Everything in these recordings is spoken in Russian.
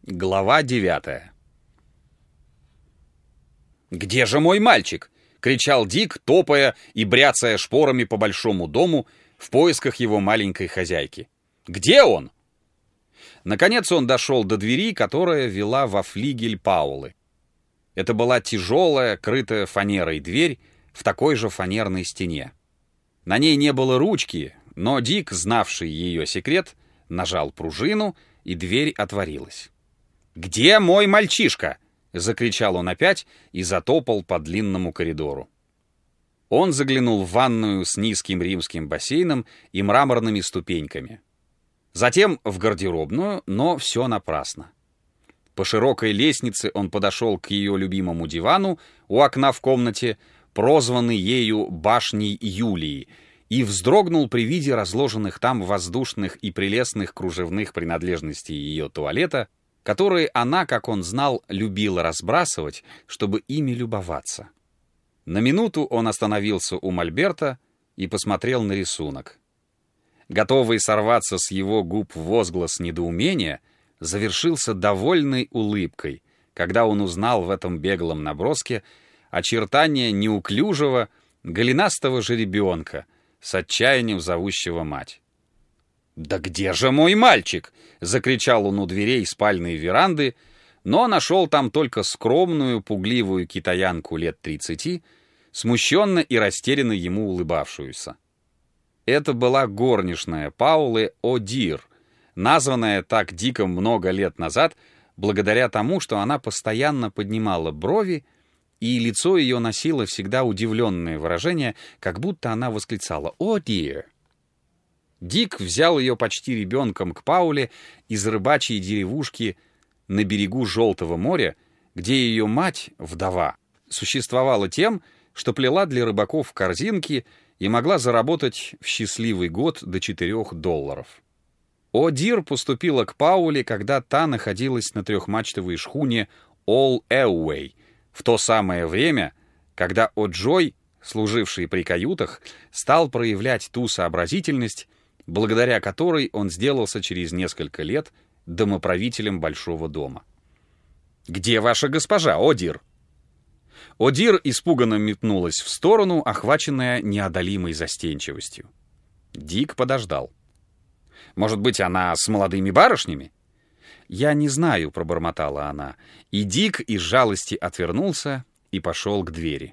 Глава 9. «Где же мой мальчик?» — кричал Дик, топая и бряцая шпорами по большому дому в поисках его маленькой хозяйки. «Где он?» Наконец он дошел до двери, которая вела во флигель Паулы. Это была тяжелая, крытая фанерой дверь в такой же фанерной стене. На ней не было ручки, но Дик, знавший ее секрет, нажал пружину, и дверь отворилась. «Где мой мальчишка?» — закричал он опять и затопал по длинному коридору. Он заглянул в ванную с низким римским бассейном и мраморными ступеньками. Затем в гардеробную, но все напрасно. По широкой лестнице он подошел к ее любимому дивану у окна в комнате, прозванный ею «башней Юлии», и вздрогнул при виде разложенных там воздушных и прелестных кружевных принадлежностей ее туалета, которые она, как он знал, любила разбрасывать, чтобы ими любоваться. На минуту он остановился у мольберта и посмотрел на рисунок. Готовый сорваться с его губ возглас недоумения завершился довольной улыбкой, когда он узнал в этом беглом наброске очертания неуклюжего, голенастого жеребенка с отчаянием зовущего мать. «Да где же мой мальчик?» — закричал он у дверей спальной веранды, но нашел там только скромную, пугливую китаянку лет 30, смущенно и растерянно ему улыбавшуюся. Это была горничная Паулы О'Дир, названная так Диком много лет назад, благодаря тому, что она постоянно поднимала брови, и лицо ее носило всегда удивленное выражение, как будто она восклицала «О, dear!». Дик взял ее почти ребенком к Пауле из рыбачьей деревушки на берегу Желтого моря, где ее мать, вдова, существовала тем, что плела для рыбаков корзинки и могла заработать в счастливый год до $4. О'Дир поступила к Пауле, когда та находилась на трехмачтовой шхуне All Away, в то самое время, когда О'Джой, служивший при каютах, стал проявлять ту сообразительность, благодаря которой он сделался через несколько лет домоправителем большого дома. «Где ваша госпожа, О'Дир?» О'Дир испуганно метнулась в сторону, охваченная неодолимой застенчивостью. Дик подождал. «Может быть, она с молодыми барышнями?» «Я не знаю», — пробормотала она, и Дик из жалости отвернулся и пошел к двери.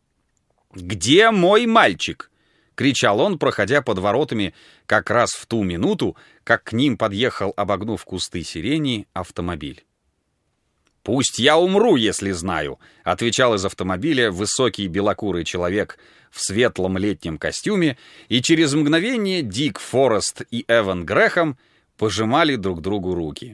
«Где мой мальчик?» — кричал он, проходя под воротами как раз в ту минуту, как к ним подъехал, обогнув кусты сирени, автомобиль. «Пусть я умру, если знаю», — отвечал из автомобиля высокий белокурый человек в светлом летнем костюме, и через мгновение Дик Форест и Эван Грэхэм пожимали друг другу руки.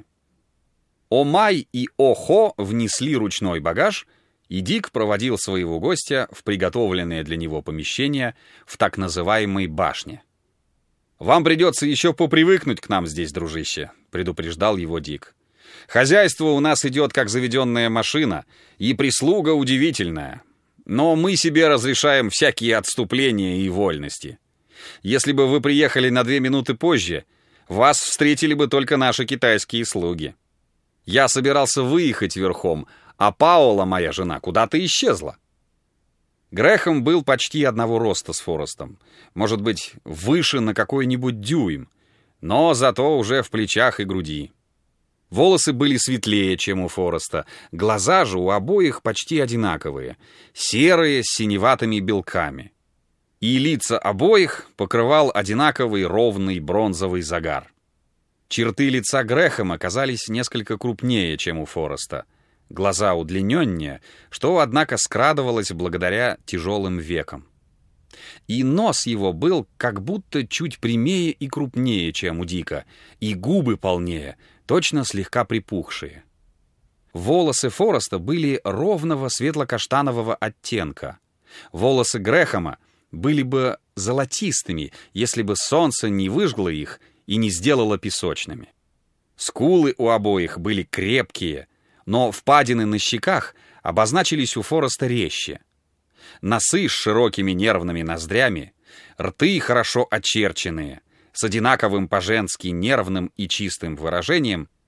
О-Май и О-Хо внесли ручной багаж, и Дик проводил своего гостя в приготовленное для него помещение в так называемой башне. «Вам придется еще попривыкнуть к нам здесь, дружище», — предупреждал его Дик. «Хозяйство у нас идет как заведенная машина, и прислуга удивительная. Но мы себе разрешаем всякие отступления и вольности. Если бы вы приехали на 2 минуты позже, вас встретили бы только наши китайские слуги. Я собирался выехать верхом, а Паула, моя жена, куда-то исчезла». Грэхэм был почти одного роста с Форестом, может быть, выше на какой-нибудь дюйм, но зато уже в плечах и груди. Волосы были светлее, чем у Фореста, глаза же у обоих почти одинаковые, серые с синеватыми белками. И лица обоих покрывал одинаковый ровный бронзовый загар. Черты лица Грэхэма казались несколько крупнее, чем у Фореста, глаза удлиненнее, что, однако, скрадывалось благодаря тяжелым векам. И нос его был как будто чуть прямее и крупнее, чем у Дика, и губы полнее, точно слегка припухшие. Волосы Фореста были ровного светло-каштанового оттенка. Волосы Грэхэма были бы золотистыми, если бы солнце не выжгло их и не сделало песочными. Скулы у обоих были крепкие, но впадины на щеках обозначились у Фореста резче. Носы с широкими нервными ноздрями, рты хорошо очерченные, с одинаковым по-женски нервным и чистым выражением,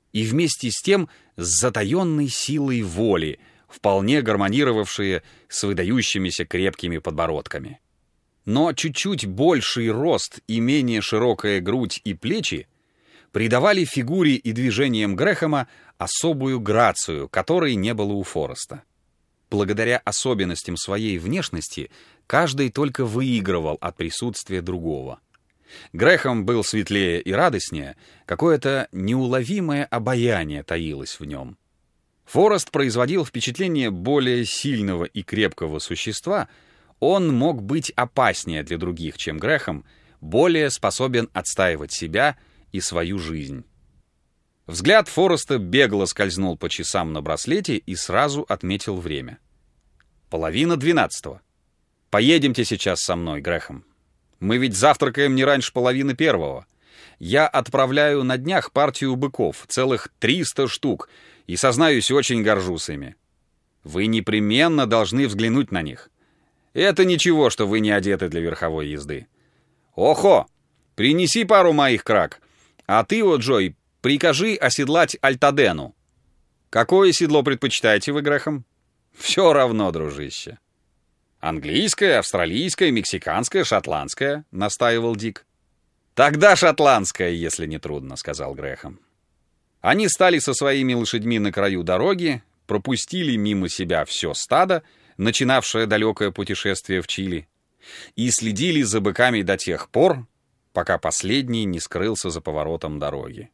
и вместе с тем с затаенной силой воли, вполне гармонировавшие с выдающимися крепкими подбородками. Но чуть-чуть больший рост и менее широкая грудь и плечи придавали фигуре и движениям Грэхэма особую грацию, которой не было у Фореста. Благодаря особенностям своей внешности каждый только выигрывал от присутствия другого. Грэхэм был светлее и радостнее, какое-то неуловимое обаяние таилось в нем. Форест производил впечатление более сильного и крепкого существа, он мог быть опаснее для других, чем Грэхэм, более способен отстаивать себя и свою жизнь. Взгляд Фореста бегло скользнул по часам на браслете и сразу отметил время. 11:30. «Поедемте сейчас со мной, Грэхэм. Мы ведь завтракаем не раньше 1:30. Я отправляю на днях партию быков, целых 300 штук, и, сознаюсь, очень горжусь ими. Вы непременно должны взглянуть на них. Это ничего, что вы не одеты для верховой езды. Охо! Принеси пару моих крак. А ты, о Джой, прикажи оседлать Альтадену. Какое седло предпочитаете вы, Грэхэм? Все равно, дружище. Английское, австралийское, мексиканское, шотландское, настаивал Дик. Тогда шотландское, если не трудно, сказал Грэхэм. Они стали со своими лошадьми на краю дороги, пропустили мимо себя все стадо, начинавшее далекое путешествие в Чили, и следили за быками до тех пор, пока последний не скрылся за поворотом дороги.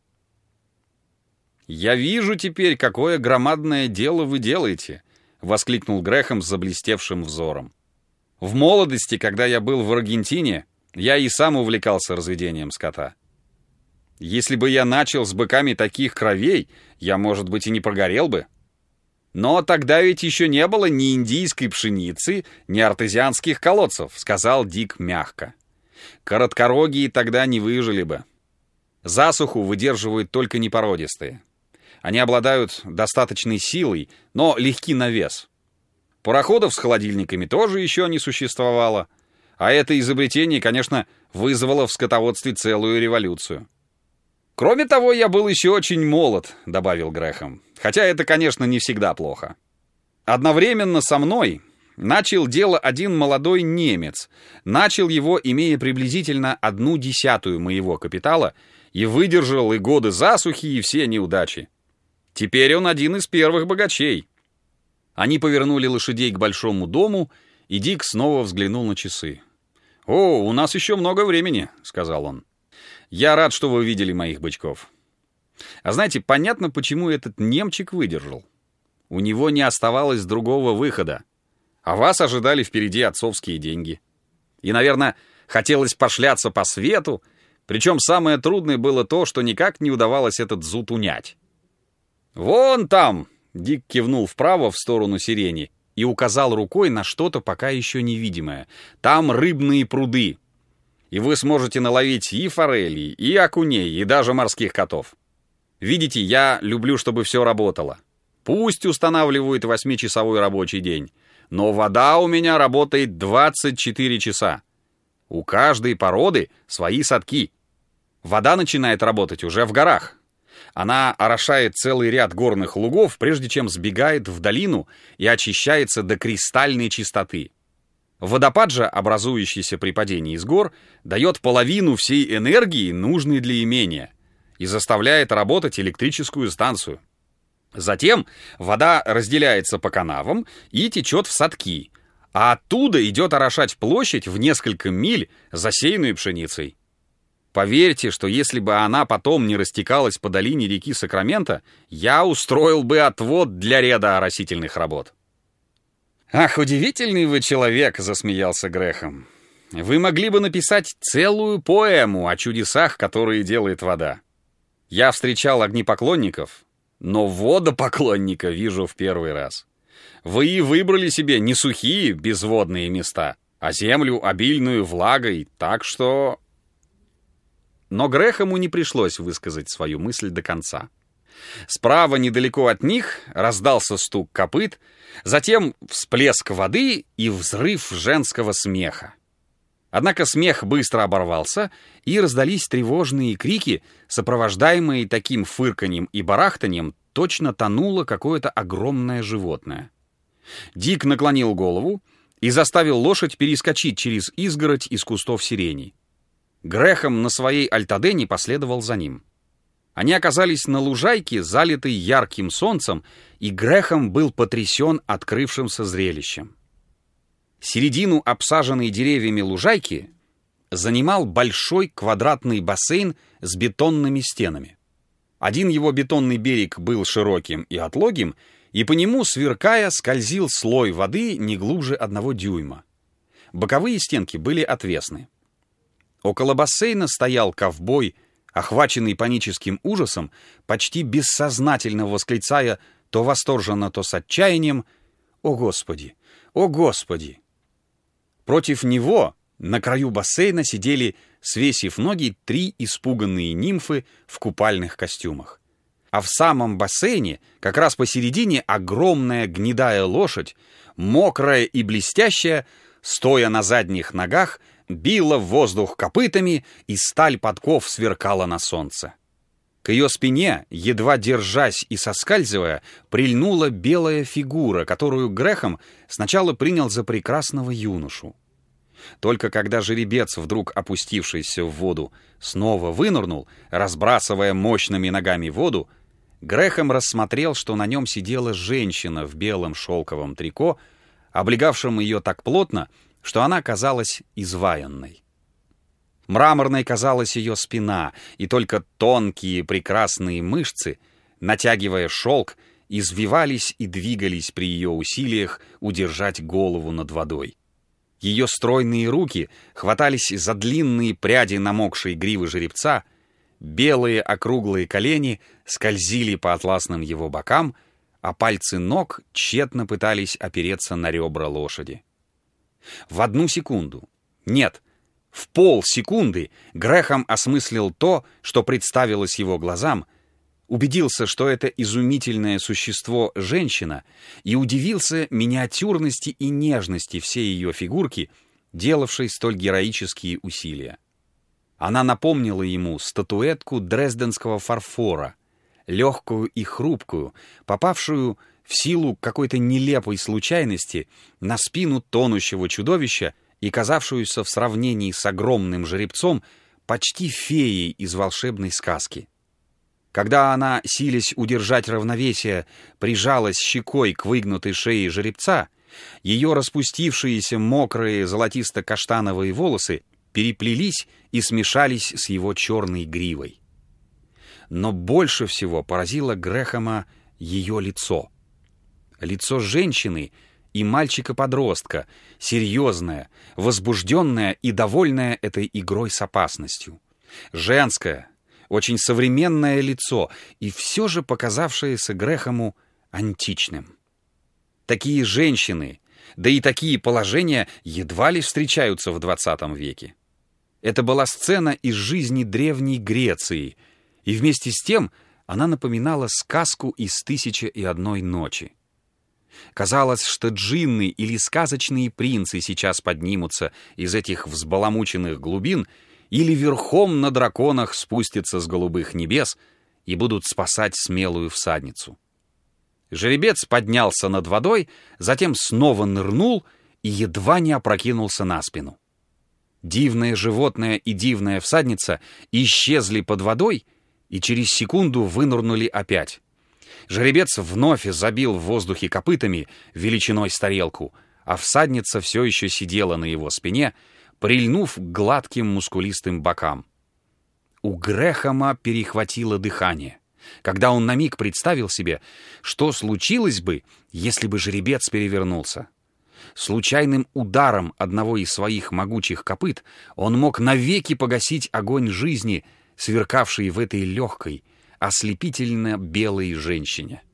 «Я вижу теперь, какое громадное дело вы делаете», — воскликнул Грэхэм с заблестевшим взором. «В молодости, когда я был в Аргентине, я и сам увлекался разведением скота. Если бы я начал с быками таких кровей, я, может быть, и не прогорел бы. Но тогда ведь еще не было ни индийской пшеницы, ни артезианских колодцев», — сказал Дик мягко. «Короткорогие тогда не выжили бы. Засуху выдерживают только непородистые. Они обладают достаточной силой, но легки на вес. Пароходов с холодильниками тоже еще не существовало, а это изобретение, конечно, вызвало в скотоводстве целую революцию. Кроме того, я был еще очень молод», — добавил Грэхэм, хотя это, конечно, не всегда плохо. «Одновременно со мной начал дело один молодой немец, начал его, имея приблизительно 1/10 моего капитала, и выдержал и годы засухи, и все неудачи. Теперь он один из первых богачей». Они повернули лошадей к большому дому, и Дик снова взглянул на часы. «О, у нас еще много времени», — сказал он. «Я рад, что вы видели моих бычков. А знаете, понятно, почему этот немчик выдержал. У него не оставалось другого выхода, а вас ожидали впереди отцовские деньги. И, наверное, хотелось пошляться по свету, причем самое трудное было то, что никак не удавалось этот зуд унять. «Вон там!» — Дик кивнул вправо в сторону сирени и указал рукой на что-то пока еще невидимое. «Там рыбные пруды, и вы сможете наловить и форелей, и окуней, и даже морских котов. Видите, я люблю, чтобы все работало. Пусть устанавливают 8-часовой рабочий день, но вода у меня работает 24 часа. У каждой породы свои садки. Вода начинает работать уже в горах. Она орошает целый ряд горных лугов, прежде чем сбегает в долину и очищается до кристальной чистоты. Водопад же, образующийся при падении с гор, дает половину всей энергии, нужной для имения, и заставляет работать электрическую станцию. Затем вода разделяется по канавам и течет в садки, а оттуда идет орошать площадь в несколько миль, засеянную пшеницей. Поверьте, что если бы она потом не растекалась по долине реки Сакраменто, я устроил бы отвод для ряда оросительных работ». «Ах, удивительный вы человек», — засмеялся Грэхэм. «Вы могли бы написать целую поэму о чудесах, которые делает вода. Я встречал огнепоклонников, но водопоклонника вижу в первый раз. Вы выбрали себе не сухие безводные места, а землю, обильную влагой, так что...» Но Грэхэму не пришлось высказать свою мысль до конца. Справа, недалеко от них, раздался стук копыт, затем всплеск воды и взрыв женского смеха. Однако смех быстро оборвался, и раздались тревожные крики, сопровождаемые таким фырканьем и барахтанием, точно тонуло какое-то огромное животное. Дик наклонил голову и заставил лошадь перескочить через изгородь из кустов сирени. Грэхэм на своей альтадене последовал за ним. Они оказались на лужайке, залитой ярким солнцем, и Грэхэм был потрясен открывшимся зрелищем. Середину обсаженной деревьями лужайки занимал большой квадратный бассейн с бетонными стенами. Один его бетонный берег был широким и отлогим, и по нему, сверкая, скользил слой воды не глубже 1 дюйма. Боковые стенки были отвесны. Около бассейна стоял ковбой, охваченный паническим ужасом, почти бессознательно восклицая то восторженно, то с отчаянием: «О, Господи! О, Господи!» Против него на краю бассейна сидели, свесив ноги, 3 испуганные нимфы в купальных костюмах. А в самом бассейне, как раз посередине, огромная гнедая лошадь, мокрая и блестящая, стоя на задних ногах, била в воздух копытами, и сталь подков сверкала на солнце. К ее спине, едва держась и соскальзывая, прильнула белая фигура, которую Грэхэм сначала принял за прекрасного юношу. Только когда жеребец, вдруг опустившийся в воду, снова вынырнул, разбрасывая мощными ногами воду, Грэхэм рассмотрел, что на нем сидела женщина в белом шелковом трико, облегавшем ее так плотно, что она казалась изваянной. Мраморной казалась ее спина, и только тонкие прекрасные мышцы, натягивая шелк, извивались и двигались при ее усилиях удержать голову над водой. Ее стройные руки хватались за длинные пряди намокшей гривы жеребца, белые округлые колени скользили по атласным его бокам, а пальцы ног тщетно пытались опереться на ребра лошади. В 1 секунду, нет, в полсекунды Грэхэм осмыслил то, что представилось его глазам, убедился, что это изумительное существо — женщина, и удивился миниатюрности и нежности всей ее фигурки, делавшей столь героические усилия. Она напомнила ему статуэтку дрезденского фарфора, легкую и хрупкую, попавшую в силу какой-то нелепой случайности на спину тонущего чудовища и казавшуюся в сравнении с огромным жеребцом почти феей из волшебной сказки. Когда она, силясь удержать равновесие, прижалась щекой к выгнутой шее жеребца, ее распустившиеся мокрые золотисто-каштановые волосы переплелись и смешались с его черной гривой. Но больше всего поразило Грэхэма ее лицо. Лицо женщины и мальчика-подростка, серьезное, возбужденное и довольное этой игрой с опасностью. Женское, очень современное лицо, и все же показавшееся Грэхэму античным. Такие женщины, да и такие положения едва ли встречаются в 20 веке. Это была сцена из жизни Древней Греции, и вместе с тем она напоминала сказку из «1001 ночи». Казалось, что джинны или сказочные принцы сейчас поднимутся из этих взбаламученных глубин или верхом на драконах спустятся с голубых небес и будут спасать смелую всадницу. Жеребец поднялся над водой, затем снова нырнул и едва не опрокинулся на спину. Дивное животное и дивная всадница исчезли под водой и через секунду вынырнули опять. Жеребец вновь забил в воздухе копытами величиной с тарелку, а всадница все еще сидела на его спине, прильнув к гладким мускулистым бокам. У Грэхэма перехватило дыхание, когда он на миг представил себе, что случилось бы, если бы жеребец перевернулся. Случайным ударом одного из своих могучих копыт он мог навеки погасить огонь жизни, сверкавший в этой легкой, ослепительно белой женщине.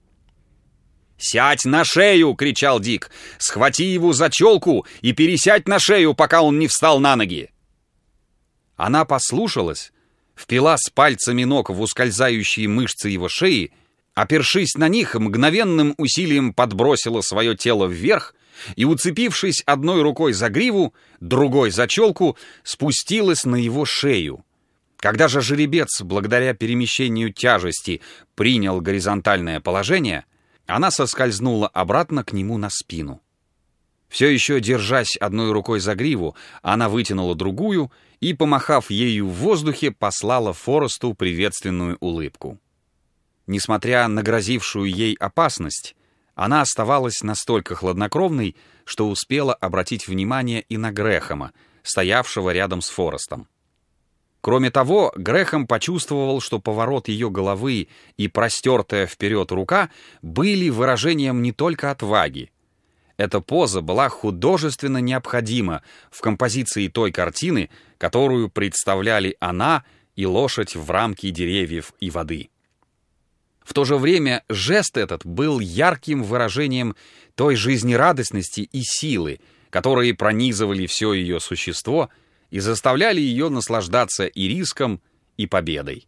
«Сядь на шею!» — кричал Дик. «Схвати его за челку и пересядь на шею, пока он не встал на ноги!» Она послушалась, впилась пальцами ног в ускользающие мышцы его шеи, опершись на них, мгновенным усилием подбросила свое тело вверх и, уцепившись одной рукой за гриву, другой за челку, спустилась на его шею. Когда же жеребец, благодаря перемещению тяжести, принял горизонтальное положение, она соскользнула обратно к нему на спину. Все еще держась одной рукой за гриву, она вытянула другую и, помахав ею в воздухе, послала Форесту приветственную улыбку. Несмотря на грозившую ей опасность, она оставалась настолько хладнокровной, что успела обратить внимание и на Грэхэма, стоявшего рядом с Форестом. Кроме того, Грэхэм почувствовал, что поворот ее головы и простертая вперед рука были выражением не только отваги. Эта поза была художественно необходима в композиции той картины, которую представляли она и лошадь в рамке деревьев и воды. В то же время жест этот был ярким выражением той жизнерадостности и силы, которые пронизывали все ее существо и заставляли ее наслаждаться и риском, и победой.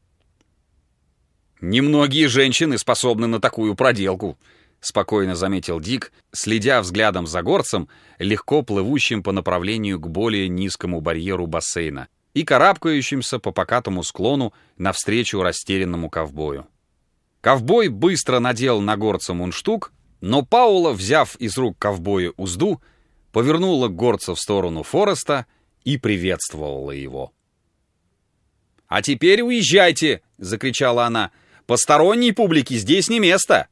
«Немногие женщины способны на такую проделку», — спокойно заметил Дик, следя взглядом за горцем, легко плывущим по направлению к более низкому барьеру бассейна и карабкающимся по покатому склону навстречу растерянному ковбою. Ковбой быстро надел на горца мундштук, но Паула, взяв из рук ковбоя узду, повернула горца в сторону Фореста и приветствовала его. «А теперь уезжайте!» — закричала она. «Посторонней публике здесь не место!»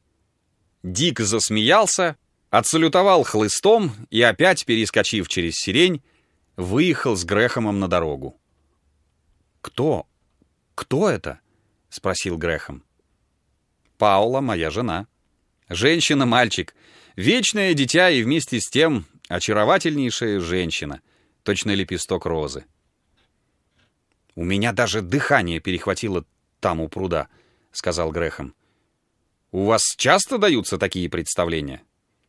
Дик засмеялся, отсалютовал хлыстом и, опять перескочив через сирень, выехал с Грэхэмом на дорогу. «Кто это?» — спросил Грэхэм. «Паула, моя жена. Женщина-мальчик, вечное дитя и вместе с тем очаровательнейшая женщина, точно лепесток розы. У меня даже дыхание перехватило там у пруда», — сказал Грэхэм. «У вас часто даются такие представления?»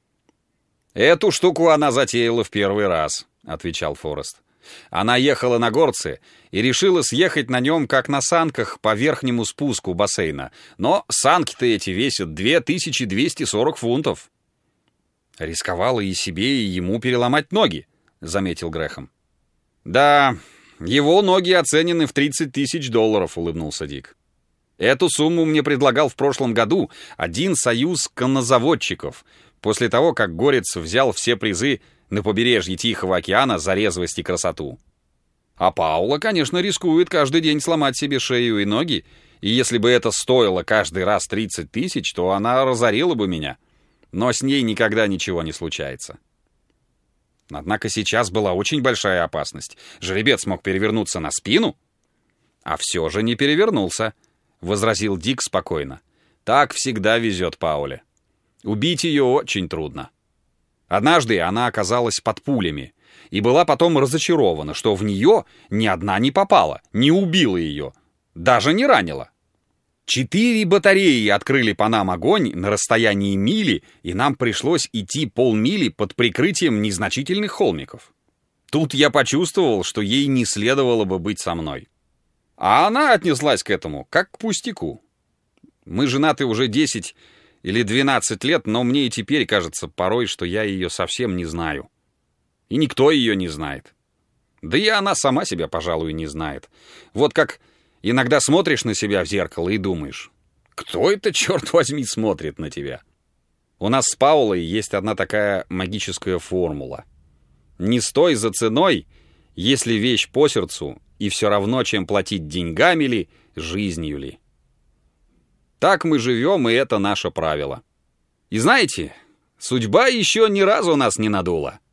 «Эту штуку она затеяла в первый раз», — отвечал Форест. «Она ехала на горце и решила съехать на нем, как на санках, по верхнему спуску бассейна. Но санки-то эти весят 2240 фунтов». «Рисковала и себе, и ему переломать ноги», — заметил Грэхэм. «Да, его ноги оценены в $30 000, — улыбнулся Дик. «Эту сумму мне предлагал в прошлом году один союз коннозаводчиков, после того, как горец взял все призы на побережье Тихого океана за резвость и красоту. А Паула, конечно, рискует каждый день сломать себе шею и ноги, и если бы это стоило каждый раз 30 000, то она разорила бы меня. Но с ней никогда ничего не случается». Однако сейчас была очень большая опасность. Жеребец мог перевернуться на спину. «А все же не перевернулся», — возразил Дик спокойно. «Так всегда везет Пауле. Убить ее очень трудно». Однажды она оказалась под пулями и была потом разочарована, что в нее ни одна не попала, не убила ее, даже не ранила. 4 батареи открыли по нам огонь на расстоянии мили, и нам пришлось идти полмили под прикрытием незначительных холмиков. Тут я почувствовал, что ей не следовало бы быть со мной. А она отнеслась к этому как к пустяку. Мы женаты уже 10 или 12 лет, но мне и теперь кажется порой, что я ее совсем не знаю. И никто ее не знает. Да и она сама себя, пожалуй, не знает. Вот как иногда смотришь на себя в зеркало и думаешь, кто это, черт возьми, смотрит на тебя? У нас с Паулой есть одна такая магическая формула. Не стой за ценой, если вещь по сердцу, и все равно, чем платить деньгами ли, жизнью ли. Так мы живем, и это наше правило. И знаете, судьба еще ни разу нас не надула.